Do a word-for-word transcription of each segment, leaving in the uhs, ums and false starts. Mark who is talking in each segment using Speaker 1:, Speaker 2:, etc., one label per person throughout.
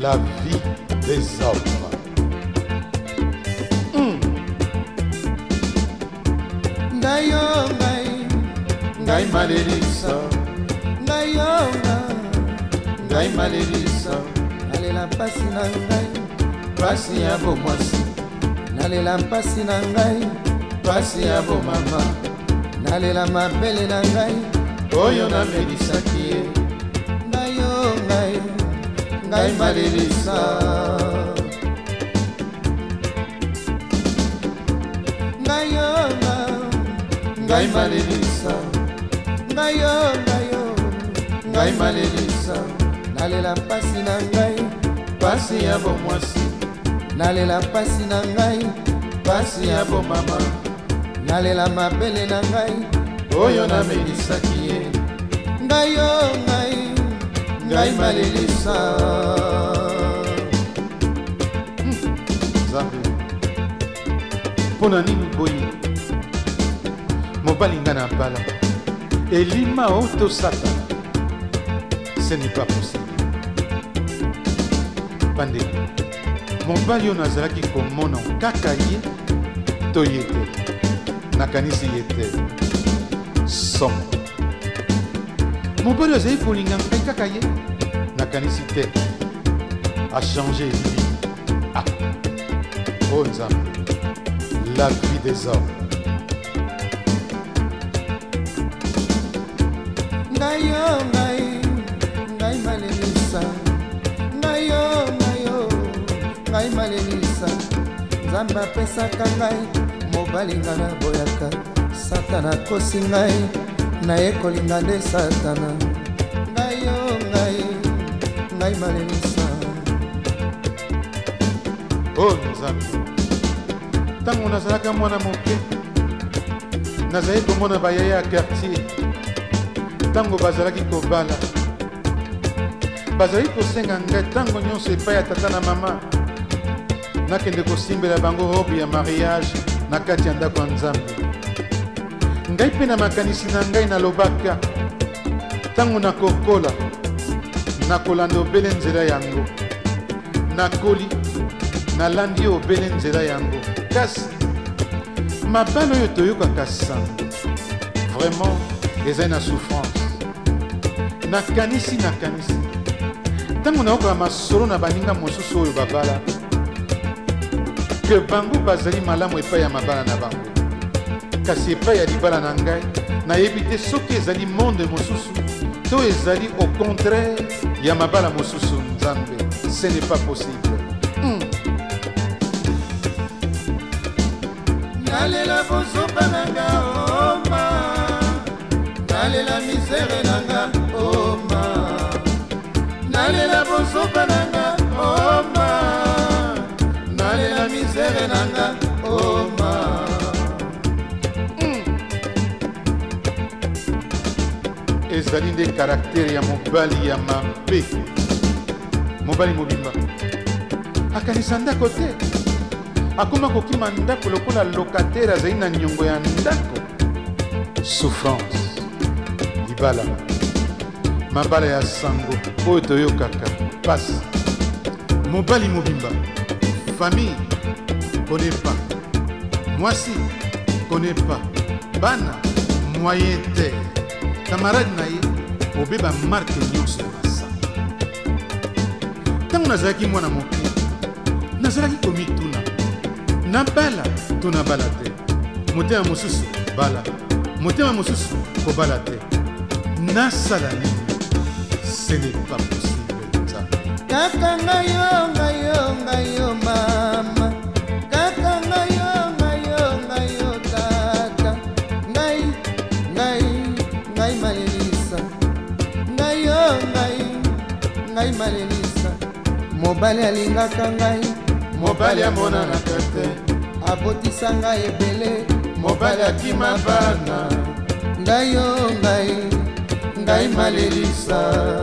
Speaker 1: la vie des hommes. Mm.
Speaker 2: Ngai yo ngai,
Speaker 1: Ngai malelisa,
Speaker 2: ngai yo
Speaker 1: ngai malelisa,
Speaker 2: nalela mpasi na ngai,
Speaker 1: pasi ya bomwasi,
Speaker 2: nalela mpasi na ngai,
Speaker 1: pasi ya bomama,
Speaker 2: nalela mabele na ngai,
Speaker 1: oyo namelisaki ye.
Speaker 2: ngai yo ngai, ngai malelisa. Ngai yo
Speaker 1: Ngai malelisa,
Speaker 2: ngai yo ngai yo
Speaker 1: ngai malelisa,
Speaker 2: nalela mpasi na ngai,
Speaker 1: pasi ya bomwasi,
Speaker 2: nalela mpasi na ngai,
Speaker 1: pasi ya bomama,
Speaker 2: nalela mabele na ngai,
Speaker 1: oyo namelisaki ye.
Speaker 2: ngai yo ngai, ngai malelisa.
Speaker 1: Nzambe, mpona nini boye mobali nga na bala elima o to satana? Ce n'est pas possible. Bande, mobali oyo nazalaki komona kaka ye to ye te, nakanisi ye te somo. Mobali oyo azali kolinga ngai kaka ye, nakanisi te achange vie. Ah, oh Nzambe, la vie des hommes.
Speaker 2: Ngai yo ngai, ngai malelisa, ngai yo ngai yo, ngai malelisa. Nzambe apesaka ngai mobali nga na boyaka, satana akosi ngai, naye kolinga nde satana. Ngai yo ngai, ngai malelisa.
Speaker 1: Oh Nzambe, ntango nazalaka mwana moke nazali komona bayaya ya quartier, ntango bazalaki kobala bazali kosenga ngai ntango nyonso epai ya tata na mama, nakende kosimbela bango robe ya mariage na kati ya ndako ya Nzambe. Ngai mpe na makanisi na ngai nalobaka ntango nakokola nakolanda obele nzela yango, nakoli nalandi obele nzela yango. Kasi mabala oyo toyokaka sango vraiment ezali na souffrance. Nakanisi nakanisi ntango nayokola masolo na baninga mosusu oyo babala ke bango bazali malamu epai ya mabala na bango, kasi epai ya libala na ngai nayebi te soki ezali monde mosusu to ezali au contraire ya mabala mosusu. Nzambe, ce n'est pas possible. mm.
Speaker 2: Nalela bozoba nanga oma, nalela misere nanga oma, nalela bozoba nanga oma, nalela misere nanga oma.
Speaker 1: Ezali nde karaktere ya mobali ya mabe, mobali mobimba akanisa ndako te, akoma kokima ndako lokola lokatere azali na niongo ya ndako. Souffrance, libala, mabala ya sango oyo toyokaka, pasi. Mobali mobimba, famille connaît pas, mwasi connaît pas, bana moyen te, camarade na ye obeba marke nyonso ya masanga. Ntango nazalaki mwana moke nazalaki komituna nabala to nabala te, motema mosusu bala, motema mosusu kobala te, nasala nini? Ce n'est pas possible. Nzambe,
Speaker 2: Kaka ngai yo ngai yo ngai yo mama, kaka ngai yo ngai yo ngai yo tata, ngai ngai ngai malelisa, ngai yo ngai ngai malelisa. Mobali alingaka ngai,
Speaker 1: mobali amonanaka te,
Speaker 2: abotisa ngai ebele,
Speaker 1: mobali akima bana.
Speaker 2: ngai yo ngai ngai malelisa.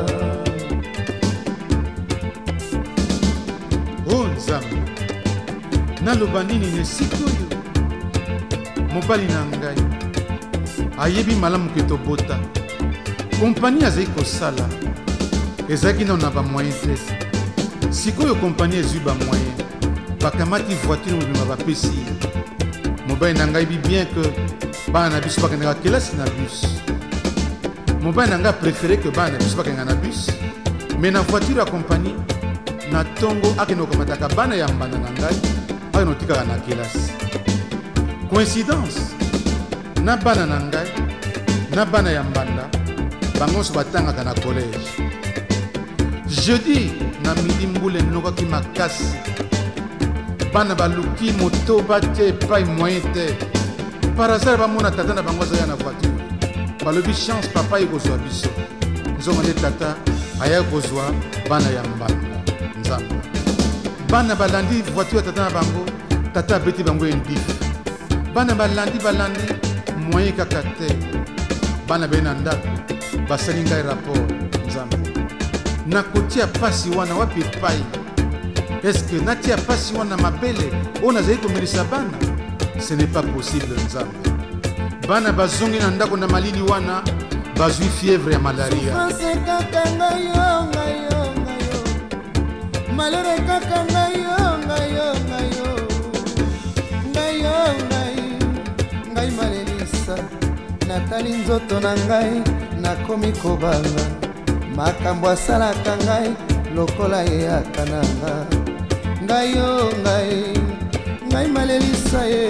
Speaker 1: Oh Nzambe, naloba nini na esika oyo mobali na ngai ayebi malamu ke tobota, kompani azali kosala ezalaki nano na bamoyen te, sikoyo kompani ezwi bamoyen bakamati voiture mobima bapesi mobali na ngai bi bien que bana na biso bakendaka kelasi na bus mobali na ngai préféré que bana na biso bakendaka na bus mais na voiture ya kompani na ntongo akende komataka bana ya mbanda na ngai akende otikaka na kelasi coïncidence na bana na ngai na bana ya mbanda bango nyonso batangaka na collège jeudi na midi mbula enokaki makasi bana baluki moto batia epai moyen te par hasard bamona tata na bango azaya na voiture balobi chance papa ye kozwa biso nzongo nde tata aya kozwa bana ya mbanda nzambe bana balandi voiture ya tata na bango tata abeti bango endif bana balandi balandi moyen kaka te bana beye na ndako basali ngai rapport nzambe nakotia pasi wana wapi epai eske natia pasi wana mabele oyo nazali komelisa bana ce n'est pas possible nzambe bana bazongi na ndako na malili wana bazwi fièvre ya malaria
Speaker 2: kaka ngai yo ngai yo ngai yo malere kaka ngai yo ngai yo ngai yo ngai yo ngai ngai malelisa natali nzoto na ngai nakomi kobanga makambo asalaka ngai lokola yeyaka na nga ngai yo ngai ngai malelisa ye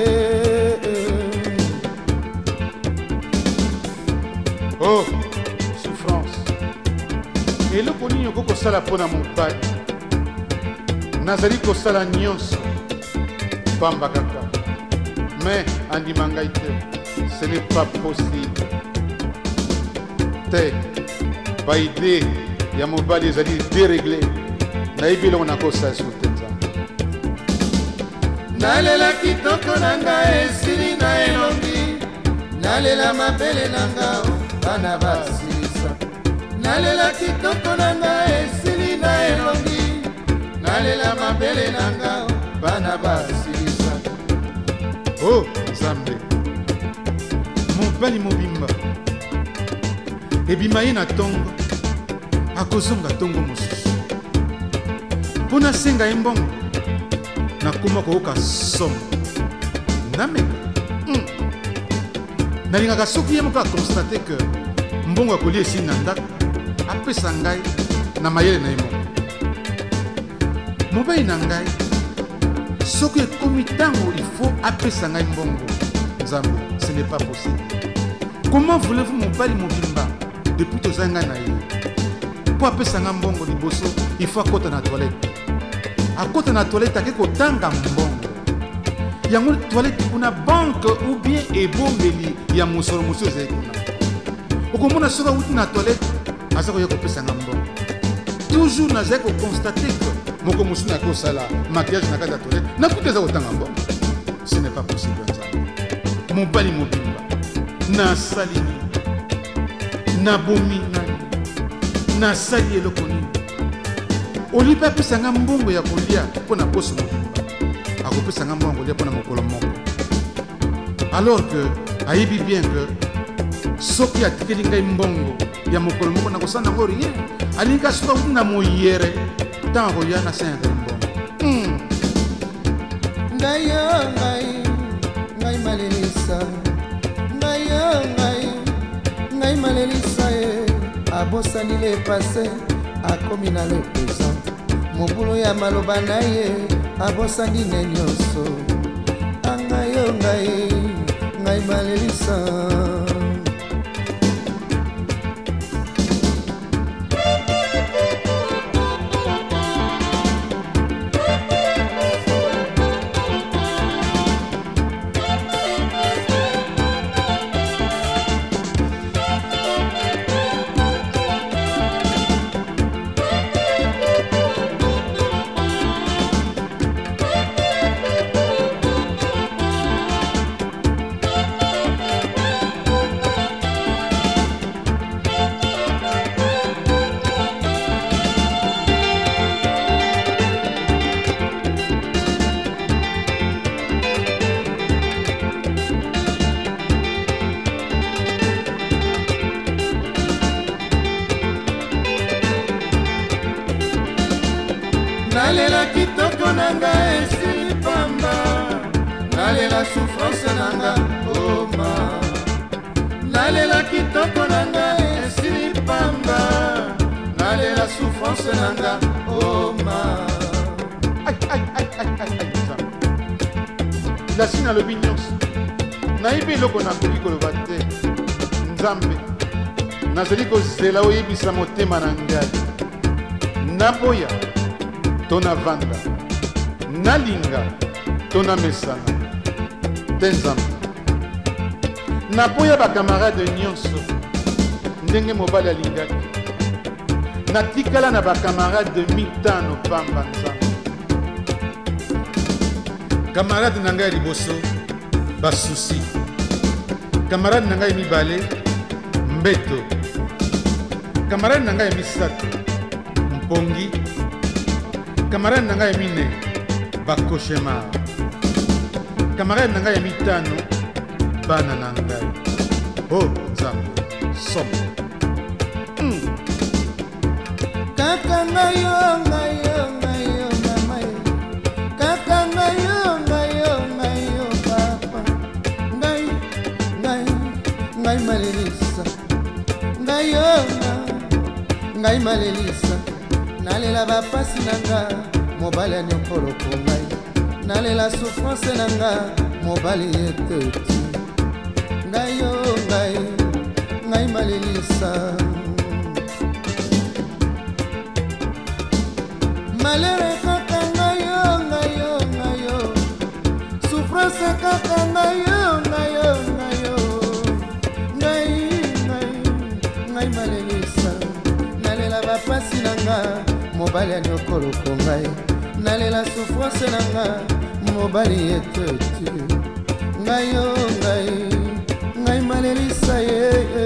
Speaker 1: oh souffrance eloko nini okoki kosala mpo na mobali nazali kosala nyonso pamba kaka mais andima ngai te ce n'est pas possible te baide ya mobali ezali déréglé nayebi eloko nakosa su te nzambe
Speaker 2: nalela kitoko na ngai esili na elongi nalela mabele na nga bana basilisa nalela kitoko na ngai esili na elongi nalela mabele na nga bana basilisa
Speaker 1: oh nzambe mobali mobimba ebima ye na ntongo akozonga ntongo mosusu mpo nasenga ye mbongo nakoma koyoka somo nameka mm. nalingaka soki ye moko akonstate ke mbongo akolia esili na ndako apesa ngai na mayele na ye moko mobali na ngai soki ekomi ntango ifo apesa ngai mbongo nzambe ce n'est pas possible comment voulez-vous mobali mobimba depuis tozali ngai na ye mpo apesa ngai mbongo liboso ifo akota na toilette akota na toilette ake kotanga mbongo yango toilette kuna banke ou bien ebombeli ya mosolo mosusu ezali kuna okomona soki awuti na toilette aza koya kopesa ngai mbongo toujours nazali kokonstate ke moko mosusu naki kosala maquillage na kati ya toilette nakuti eza kotanga mbongo ce n'est pas possible nzambe mobali mobimba nasali nini nabomi nani nasali eloko nini oli mpe apesa ngai mbongo ya kolia mpo na poso mobimba akopesa ngai mbongo ya kolia mpo na mokolo moko alors que ayebi bien que soki atikeli ngai mbongo ya mokolo moko nakosala nango rien alingi soki akuti na moyere ntango akoya nasengaka mbongo mm.
Speaker 2: ngai yo ngai ngai malelisa ngai yo ngai ngai malelisa ye abosani le passé akomi na le présent mobulu ya maloba na ye abosani ne nyonso angai yo ngai ngai malelisa nalela kitoko nanga esili pamba, nalela souffrance nanga oma, nalela kitoko nanga esili pamba, nalela souffrance nanga oma.
Speaker 1: Aïe, aïe, aïe, aïe, aïe, aïe, Nzambe. Lasi nalobi nyonso nayebi eloko nakoki koloba te. Nzambe, nazali kozela oyebisa motema na ngai, naboya to navanda, nalinga to namesana te. Nzambe, naboya bakamarade nyonso ndenge mobali alingaki, natikala na bakamarade mitano pamba. Nzambe, kamarade na ngai ya liboso basusi, kamarade na ngai ya mibale mbeto, kamarade na ngai ya misato mpongi, kamarade na ngai ya mine bakoshemar, kamarade na ngai ya mitano bana na ngai. Oh Nzambe, somo mm.
Speaker 2: Kaka ngayo ngayo ngayo mama yo, kaka ngayo ngayo ngayo papa, ngai ngai ngai malelisa, ngayo ngai malelisa, nalela bapasi nanga mobali anyokoloko ngai, nalela souffrance nanga mobali yeteti, ngayo ngai ngai malelisa. Malere kaka ngayo ngayo ngayo, souffrance kaka ngayo ngayo ngayo, ngai ngai ngai malelisa, nalela bapasi nanga mobali anyokoloko ngai, nalela souffrance nanga mobali yeteti, ngayo ngai ngai malelisa ye.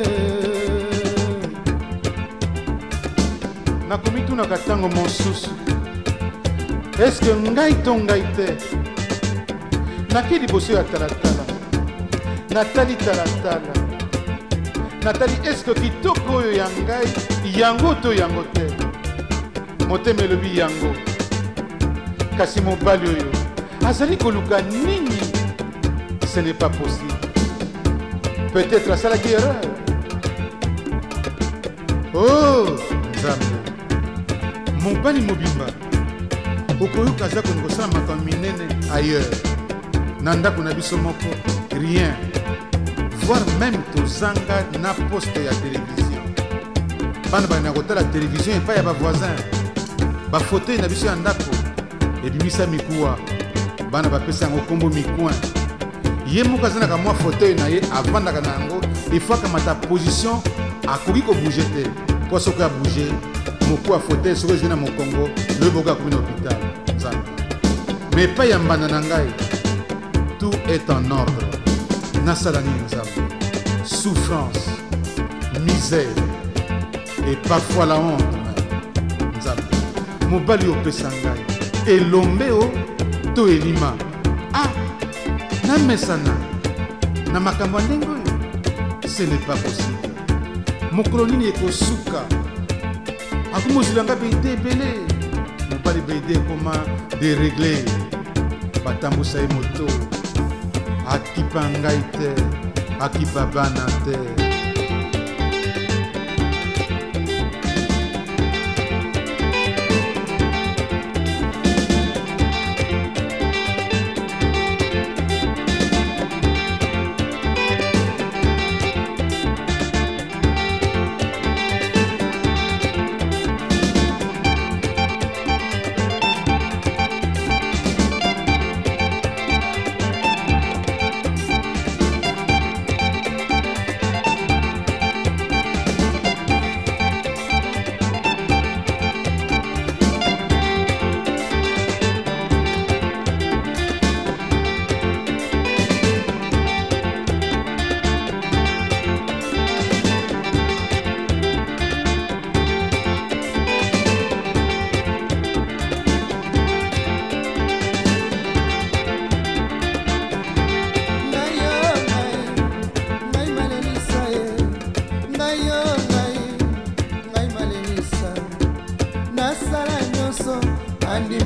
Speaker 1: Nakomitunaka ntango mosusu, eske ngai to ngai te? Naki liboso ya talatala, natali talatala, natali eske kitoko oyo ya ngai yango to yango te? Motema elobi yango, kasi mobali oyo azali koluka nini? Ce n'est pas possible. Peut-être asalaki erreur. Oh Nzambe, mobali mobimba okoyoka aza kolinga kosala makambo minene ailleurs na ndako na biso moko, rien, voire même tozanga na poste ya télévision. Bana bana kotala télévision epai ya bavoisin, bafauteuil na biso ya ndako ebimisa mikuwa, bana bapesa yango kombo mikoin. Ye moko azanaka mwa fauteuil na ye avandaka na yango, ifo akamata position akoki kobouge te, mpo soki abouge moku ya fauteuil soki ezwi na mokongo loyeboka akomi na hôpital. Nzambe, me epai ya mbanda na ngai tout est en ordre. Nasala nini Nzambe? Souffrance, misère et parfois la honte. Nzambe, mobali opesa ngai elombe o to elima, ah namesana na makambo ndenge oyo, ce n'est pas possible. Mokolo nini ekosuka akomozulanga beide ebele, mobali beide ekoma deregle, batambusa ye moto, akipa ngai te, akipa bana te.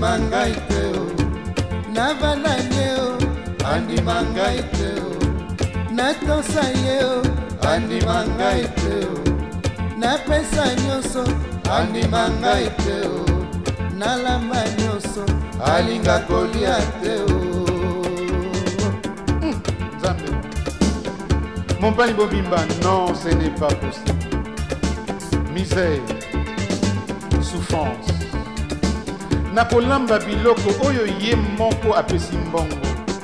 Speaker 2: andima ngai te o navanda ye o andima ngai te o natosa ye o andima ngai te o napesa nyonso andima ngai te o nalamba nyonso alinga kolia te o.
Speaker 1: Nzambe mobali bobimba, non, ce n'est pas possible. Misère, souffrance nakolamba biloko oyo ye moko apesi mbongo.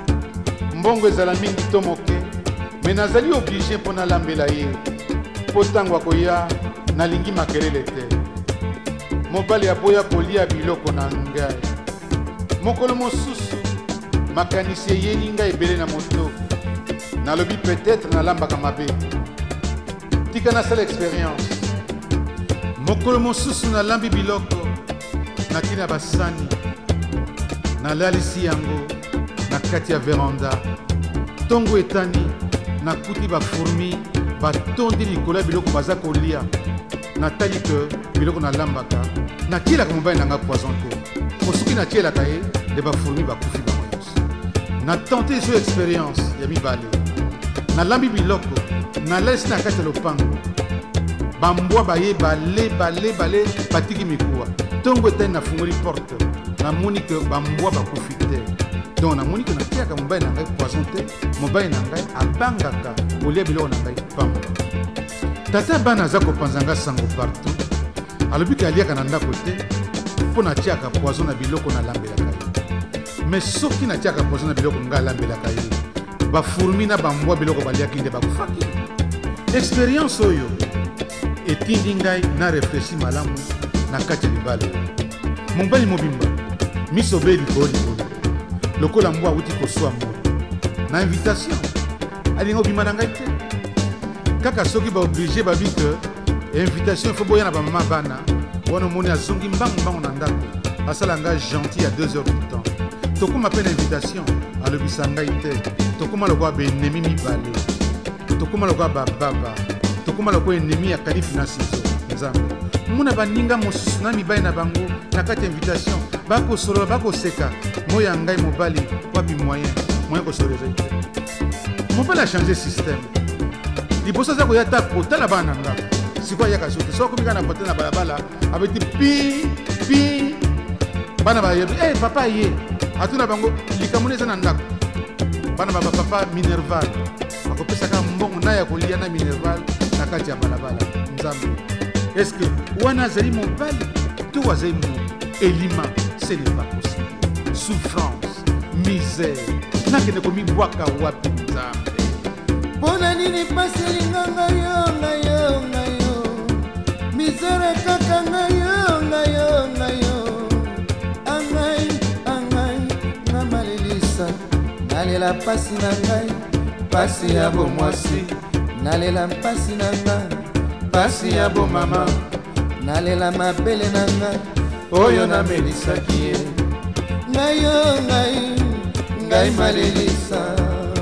Speaker 1: Mbongo ezala mingi to moke, me nazali oblige mpo nalambela ye mpo ntango akoya nalingi makelele te. Mobali aboya kolia biloko na ngai. Mokolo mosusu makanisi eyeli ngai ebele na moto, nalobi peut-être nalambaka mabe, tika nasala expérience. Mokolo mosusu nalambi biloko nakini na basani, nalalisi yango na kati ya veranda. Ntongo etani nakuti bafourmi batondi likolo ya biloko baza kolia. Natali ke biloko nalambaka natielaka mobali nanga poison te, po soki natielaka ye nde bafourmi bakufi bango nyonso. Natente so expérience ya mibale, nalambi biloko nalalisi na kati ya lopango. Bambwa baye bale bale bale batiki mikuwa. Ntongo etani nafungoli porte, namoni ke bambwa bakufi te. Donc namoni ke natiaka mobali na ngai poison te, mobali na ngai abangaka kolia biloko na ngai pamba. Tata bana aza kopanza nga sango partout, alobi ke aliaka na ndako te mpo natiaka poison na biloko nalambelaka ye. Mais soki natiaka poison na biloko nga alambelaka ye, bafourmi na bambwa biloko baliaki nde bakufaki. Expérience oyo etindi ngai na refleshi malamu na kati ya libala. Mobali mobimba miso be likolo likolo lokola mbwa awuti koswa mbo na invitation alinga obima na ngai te. Kaka soki baoblige babi ke invitation ifo boya na bamama bana wana omoni azongi mbangu mbangu na ndako asala ngai gentil ya deux heures du temps. Tokoma mpe na invitation alobisa ngai te. Tokoma lokola baennemi mibale, tokoma lokola bababa, tokoma lokola ennemi ya kalifi na sizo. Nzambe mona baninga mosusu na mibali na bango na kati ya invitation bakosolola bakoseka. Moya ngai mobali wapi moyen moyen kosoleza te. Mobali a changé système. Liboso za koya ta kotala bana nga sikoya yaka sote soko mika na kotala balabala abeti pi pi bana ba yebi eh papa ye atuna bango likamune sana ndako bana baba papa Minerval akopesa ka mbongo na ya kolia na Minerval na kati ya balabala. Nzambe est-ce que wana zali mobali to wazai mo elima? Ce n'est pas possible. Souffrance, misère nakende komi bwaka wapi? Nzambe
Speaker 2: pona nini paseli nganga yo ngayo ngayo misere kaka ngayo ngayo ngayo angai angai ngamalelisa nalela pasi na ngai pasi ya bomwasi nalela mpasi na ngai pasi ya bomama nalela mabele na ngai oyo namelisaki ye ngayo ngai ngai malelisa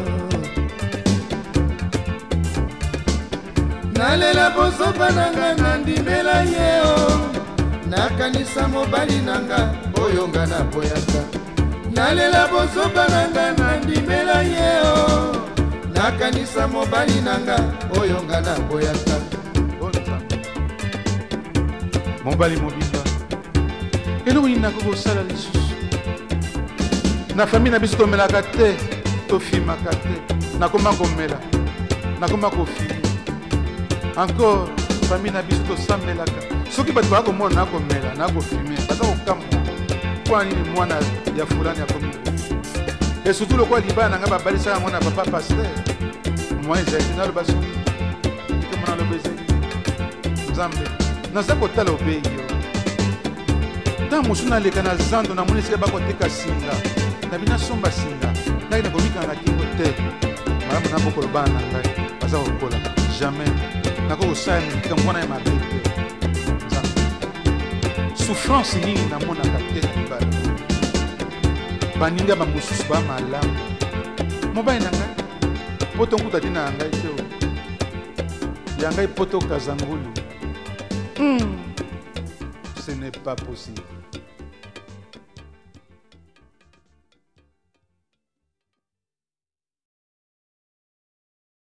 Speaker 2: nalela bozoba nanga nandimela ye o nakanisa mobali nanga oyo nga naboyaka. Nalela bozoba nanga nandimela ye o nakanisa mobali nanga oyo nga naboyaka.
Speaker 1: Mobali mobimba eloko nini nakokosala lisusu na famille na biso? Tomelaka te tofimaka te, nakoma komela nakoma kofimi encore famille na biso tosambelaka. Soki bato bakomona nakomela nakofime baza kokamwa mpo nini mwana ya fulani akomi e surtout lokola libala na ngai babalisaka yango na papa paster mwa ezali naloba soki ike mwana aloba ezali. Nzambe naza kotala obei yo ntango mosu naleka na zando namoni esika bakoteka singa nabi nasomba singa ngai nakomikana na kingo te malamu nabokolo bana na ngai baza kokola jamais nakokosala mika mwana ya mabe te. Nzambe souffrance nini namonaka te na libala baninga bamosusu bamalamu mobali na ngai poto nkuta tina ya ngai te ya ngai poto kazangulu. Hmm. Ce n'est pas possible.